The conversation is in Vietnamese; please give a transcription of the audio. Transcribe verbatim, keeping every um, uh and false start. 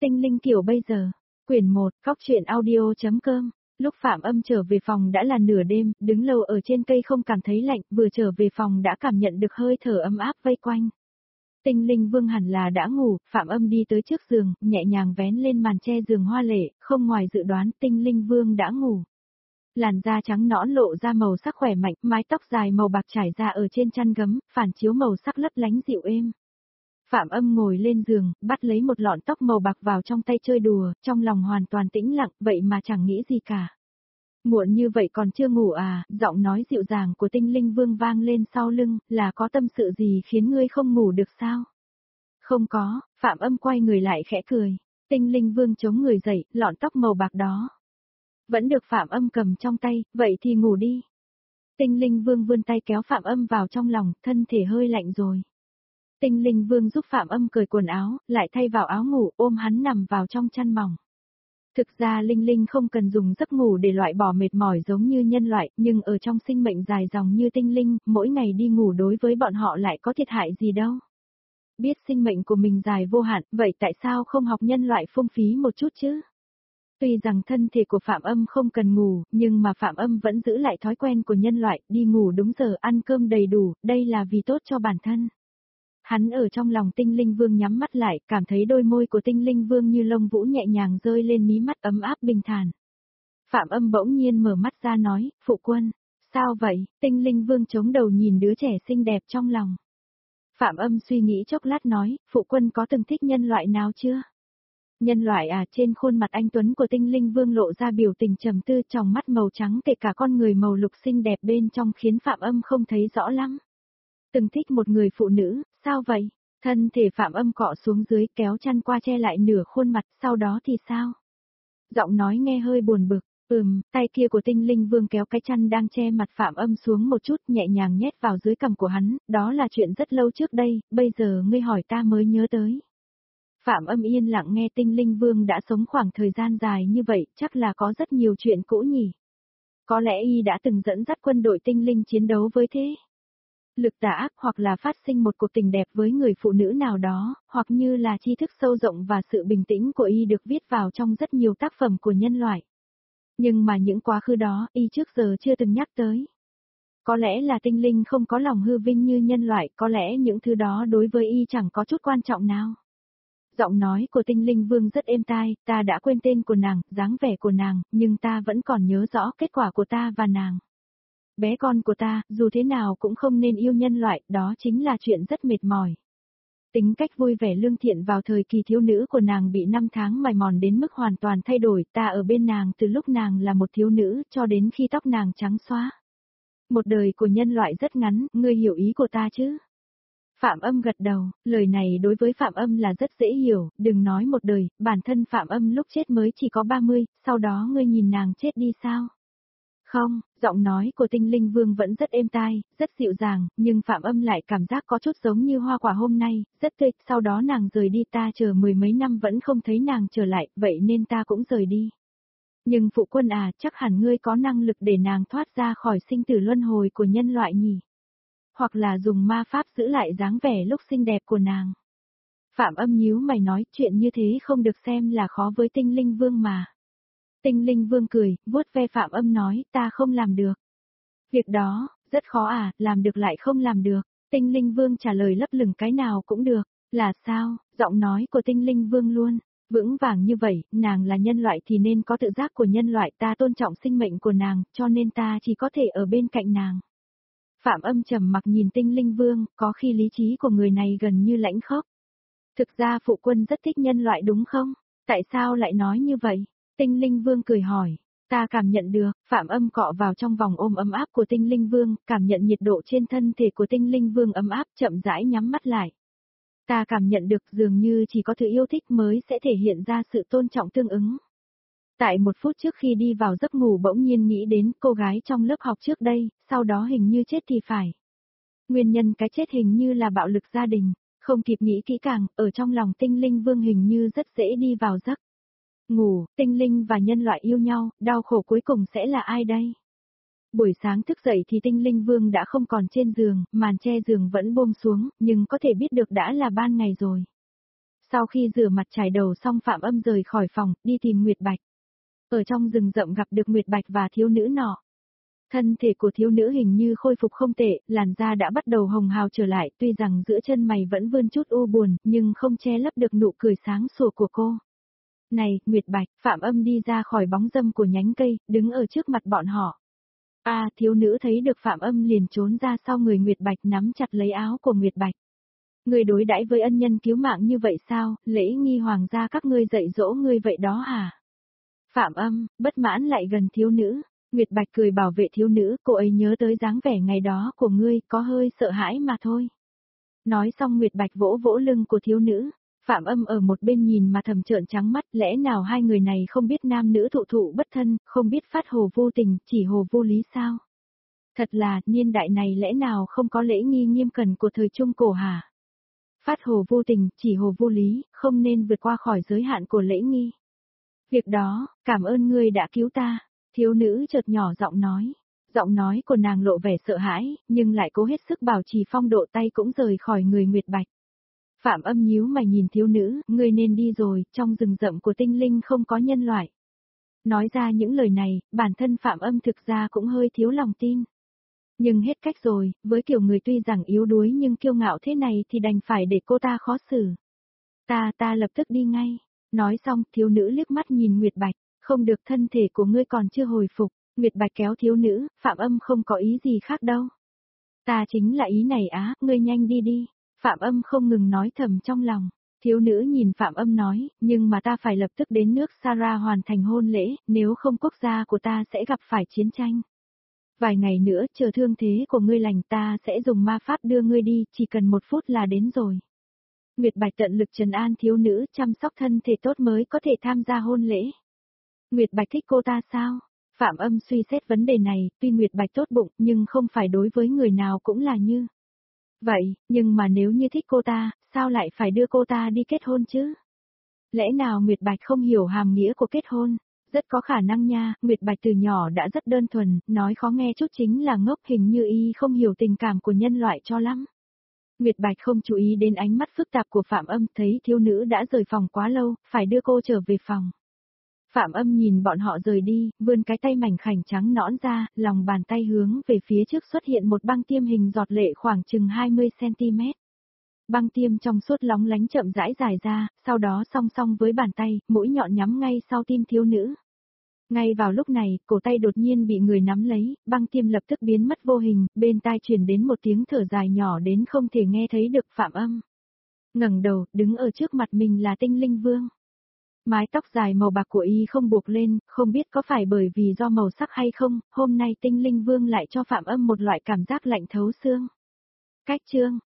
Tinh linh kiểu bây giờ. Quyển một, Góc truyện audio.com. Lúc Phạm Âm trở về phòng đã là nửa đêm, đứng lâu ở trên cây không cảm thấy lạnh, vừa trở về phòng đã cảm nhận được hơi thở ấm áp vây quanh. Tinh linh vương hẳn là đã ngủ, Phạm Âm đi tới trước giường, nhẹ nhàng vén lên màn che giường hoa lệ, không ngoài dự đoán tinh linh vương đã ngủ. Làn da trắng nõn lộ ra màu sắc khỏe mạnh, mái tóc dài màu bạc trải ra ở trên chăn gấm, phản chiếu màu sắc lấp lánh dịu êm. Phạm Âm ngồi lên giường, bắt lấy một lọn tóc màu bạc vào trong tay chơi đùa, trong lòng hoàn toàn tĩnh lặng, vậy mà chẳng nghĩ gì cả. Muộn như vậy còn chưa ngủ à, giọng nói dịu dàng của tinh linh vương vang lên sau lưng, là có tâm sự gì khiến ngươi không ngủ được sao? Không có, Phạm Âm quay người lại khẽ cười. Tinh linh vương chống người dậy, lọn tóc màu bạc đó vẫn được Phạm Âm cầm trong tay, vậy thì ngủ đi. Tinh linh vương vươn tay kéo Phạm Âm vào trong lòng, thân thể hơi lạnh rồi. Tinh linh vương giúp Phạm Âm cởi quần áo, lại thay vào áo ngủ, ôm hắn nằm vào trong chăn mỏng. Thực ra linh linh không cần dùng giấc ngủ để loại bỏ mệt mỏi giống như nhân loại, nhưng ở trong sinh mệnh dài dòng như tinh linh, mỗi ngày đi ngủ đối với bọn họ lại có thiệt hại gì đâu. Biết sinh mệnh của mình dài vô hạn, vậy tại sao không học nhân loại phung phí một chút chứ? Tuy rằng thân thể của Phạm Âm không cần ngủ, nhưng mà Phạm Âm vẫn giữ lại thói quen của nhân loại, đi ngủ đúng giờ, ăn cơm đầy đủ, đây là vì tốt cho bản thân. Hắn ở trong lòng tinh linh vương nhắm mắt lại, cảm thấy đôi môi của tinh linh vương như lông vũ nhẹ nhàng rơi lên mí mắt ấm áp bình thản. Phạm Âm bỗng nhiên mở mắt ra nói, phụ quân, sao vậy? Tinh linh vương chống đầu nhìn đứa trẻ xinh đẹp trong lòng. Phạm Âm suy nghĩ chốc lát nói, phụ quân có từng thích nhân loại nào chưa? Nhân loại à, trên khuôn mặt anh tuấn của tinh linh vương lộ ra biểu tình trầm tư, tròng mắt màu trắng kể cả con người màu lục xinh đẹp bên trong khiến Phạm Âm không thấy rõ lắm. Từng thích một người phụ nữ, sao vậy? Thân thể Phạm Âm cọ xuống dưới kéo chăn qua che lại nửa khuôn mặt, sau đó thì sao? Giọng nói nghe hơi buồn bực, ừm, tay kia của tinh linh vương kéo cái chăn đang che mặt Phạm Âm xuống một chút nhẹ nhàng nhét vào dưới cằm của hắn, đó là chuyện rất lâu trước đây, bây giờ ngươi hỏi ta mới nhớ tới. Phạm Âm yên lặng nghe tinh linh vương đã sống khoảng thời gian dài như vậy, chắc là có rất nhiều chuyện cũ nhỉ. Có lẽ y đã từng dẫn dắt quân đội tinh linh chiến đấu với thế lực tà ác, hoặc là phát sinh một cuộc tình đẹp với người phụ nữ nào đó, hoặc như là tri thức sâu rộng và sự bình tĩnh của y được viết vào trong rất nhiều tác phẩm của nhân loại. Nhưng mà những quá khứ đó, y trước giờ chưa từng nhắc tới. Có lẽ là tinh linh không có lòng hư vinh như nhân loại, có lẽ những thứ đó đối với y chẳng có chút quan trọng nào. Giọng nói của tinh linh vương rất êm tai, ta đã quên tên của nàng, dáng vẻ của nàng, nhưng ta vẫn còn nhớ rõ kết quả của ta và nàng. Bé con của ta, dù thế nào cũng không nên yêu nhân loại, đó chính là chuyện rất mệt mỏi. Tính cách vui vẻ lương thiện vào thời kỳ thiếu nữ của nàng bị năm tháng mài mòn đến mức hoàn toàn thay đổi, ta ở bên nàng từ lúc nàng là một thiếu nữ, cho đến khi tóc nàng trắng xóa. Một đời của nhân loại rất ngắn, ngươi hiểu ý của ta chứ? Phạm Âm gật đầu, lời này đối với Phạm Âm là rất dễ hiểu, đừng nói một đời, bản thân Phạm Âm lúc chết mới chỉ có ba mươi, sau đó ngươi nhìn nàng chết đi sao? Không, giọng nói của tinh linh vương vẫn rất êm tai, rất dịu dàng, nhưng Phạm Âm lại cảm giác có chút giống như hoa quả hôm nay, rất tươi, sau đó nàng rời đi, ta chờ mười mấy năm vẫn không thấy nàng trở lại, vậy nên ta cũng rời đi. Nhưng phụ quân à, chắc hẳn ngươi có năng lực để nàng thoát ra khỏi sinh tử luân hồi của nhân loại nhỉ? Hoặc là dùng ma pháp giữ lại dáng vẻ lúc xinh đẹp của nàng. Phạm Âm nhíu mày nói, chuyện như thế không được xem là khó với tinh linh vương mà. Tinh linh vương cười, vuốt ve Phạm Âm nói, ta không làm được. Việc đó, rất khó à, làm được lại không làm được. Tinh linh vương trả lời lấp lửng, cái nào cũng được. Là sao? Giọng nói của tinh linh vương luôn vững vàng như vậy, nàng là nhân loại thì nên có tự giác của nhân loại, ta tôn trọng sinh mệnh của nàng, cho nên ta chỉ có thể ở bên cạnh nàng. Phạm Âm trầm mặc nhìn tinh linh vương, có khi lý trí của người này gần như lãnh khốc. Thực ra phụ quân rất thích nhân loại đúng không? Tại sao lại nói như vậy? Tinh linh vương cười hỏi. Ta cảm nhận được, Phạm Âm cọ vào trong vòng ôm ấm áp của tinh linh vương, cảm nhận nhiệt độ trên thân thể của tinh linh vương ấm áp, chậm rãi nhắm mắt lại. Ta cảm nhận được dường như chỉ có thứ yêu thích mới sẽ thể hiện ra sự tôn trọng tương ứng. Tại một phút trước khi đi vào giấc ngủ bỗng nhiên nghĩ đến cô gái trong lớp học trước đây, sau đó hình như chết thì phải. Nguyên nhân cái chết hình như là bạo lực gia đình, không kịp nghĩ kỹ càng, ở trong lòng tinh linh vương hình như rất dễ đi vào giấc ngủ, tinh linh và nhân loại yêu nhau, đau khổ cuối cùng sẽ là ai đây? Buổi sáng thức dậy thì tinh linh vương đã không còn trên giường, màn che giường vẫn buông xuống, nhưng có thể biết được đã là ban ngày rồi. Sau khi rửa mặt chải đầu xong Phạm Âm rời khỏi phòng, đi tìm Nguyệt Bạch. Ở trong rừng rậm gặp được Nguyệt Bạch và thiếu nữ nọ. Thân thể của thiếu nữ hình như khôi phục không tệ, làn da đã bắt đầu hồng hào trở lại, tuy rằng giữa chân mày vẫn vươn chút u buồn, nhưng không che lấp được nụ cười sáng sủa của cô. Này, Nguyệt Bạch, Phạm Âm đi ra khỏi bóng râm của nhánh cây, đứng ở trước mặt bọn họ. A, à, thiếu nữ thấy được Phạm Âm liền trốn ra sau người Nguyệt Bạch nắm chặt lấy áo của Nguyệt Bạch. Ngươi đối đãi với ân nhân cứu mạng như vậy sao, lễ nghi hoàng gia các ngươi dạy dỗ ngươi vậy đó hả? Phạm Âm, bất mãn lại gần thiếu nữ. Nguyệt Bạch cười bảo vệ thiếu nữ, cô ấy nhớ tới dáng vẻ ngày đó của ngươi, có hơi sợ hãi mà thôi. Nói xong Nguyệt Bạch vỗ vỗ lưng của thiếu nữ. Phạm Âm ở một bên nhìn mà thầm trợn trắng mắt, lẽ nào hai người này không biết nam nữ thụ thụ bất thân, không biết phát hồ vô tình, chỉ hồ vô lý sao? Thật là, niên đại này lẽ nào không có lễ nghi nghiêm cẩn của thời Trung Cổ hả? Phát hồ vô tình, chỉ hồ vô lý, không nên vượt qua khỏi giới hạn của lễ nghi. Việc đó, cảm ơn ngươi đã cứu ta, thiếu nữ chợt nhỏ giọng nói. Giọng nói của nàng lộ vẻ sợ hãi, nhưng lại cố hết sức bảo trì phong độ, tay cũng rời khỏi người Nguyệt Bạch. Phạm Âm nhíu mày nhìn thiếu nữ, ngươi nên đi rồi, trong rừng rậm của tinh linh không có nhân loại. Nói ra những lời này, bản thân Phạm Âm thực ra cũng hơi thiếu lòng tin. Nhưng hết cách rồi, với kiểu người tuy rằng yếu đuối nhưng kiêu ngạo thế này thì đành phải để cô ta khó xử. Ta, ta lập tức đi ngay. Nói xong, thiếu nữ liếc mắt nhìn Nguyệt Bạch, không được, thân thể của ngươi còn chưa hồi phục. Nguyệt Bạch kéo thiếu nữ, Phạm Âm không có ý gì khác đâu. Ta chính là ý này á, ngươi nhanh đi đi. Phạm Âm không ngừng nói thầm trong lòng. Thiếu nữ nhìn Phạm Âm nói, nhưng mà ta phải lập tức đến nước Sara hoàn thành hôn lễ, nếu không quốc gia của ta sẽ gặp phải chiến tranh. Vài ngày nữa, chờ thương thế của ngươi lành ta sẽ dùng ma pháp đưa ngươi đi, chỉ cần một phút là đến rồi. Nguyệt Bạch tận lực trấn an thiếu nữ, chăm sóc thân thể tốt mới có thể tham gia hôn lễ. Nguyệt Bạch thích cô ta sao? Phạm Âm suy xét vấn đề này, tuy Nguyệt Bạch tốt bụng, nhưng không phải đối với người nào cũng là như vậy, nhưng mà nếu như thích cô ta, sao lại phải đưa cô ta đi kết hôn chứ? Lẽ nào Nguyệt Bạch không hiểu hàm nghĩa của kết hôn? Rất có khả năng nha, Nguyệt Bạch từ nhỏ đã rất đơn thuần, nói khó nghe chút chính là ngốc, hình như y không hiểu tình cảm của nhân loại cho lắm. Nguyệt Bạch không chú ý đến ánh mắt phức tạp của Phạm Âm, thấy thiếu nữ đã rời phòng quá lâu, phải đưa cô trở về phòng. Phạm Âm nhìn bọn họ rời đi, vươn cái tay mảnh khảnh trắng nõn ra, lòng bàn tay hướng về phía trước xuất hiện một băng tiêm hình giọt lệ khoảng chừng hai mươi xăng-ti-mét. Băng tiêm trong suốt lóng lánh chậm rãi dài ra, sau đó song song với bàn tay, mũi nhọn nhắm ngay sau tim thiếu nữ. Ngay vào lúc này, cổ tay đột nhiên bị người nắm lấy, băng tiêm lập tức biến mất vô hình, bên tai truyền đến một tiếng thở dài nhỏ đến không thể nghe thấy được. Phạm Âm ngẩng đầu, đứng ở trước mặt mình là Tinh Linh Vương. Mái tóc dài màu bạc của y không buộc lên, không biết có phải bởi vì do màu sắc hay không, hôm nay Tinh Linh Vương lại cho Phạm Âm một loại cảm giác lạnh thấu xương. Cách chương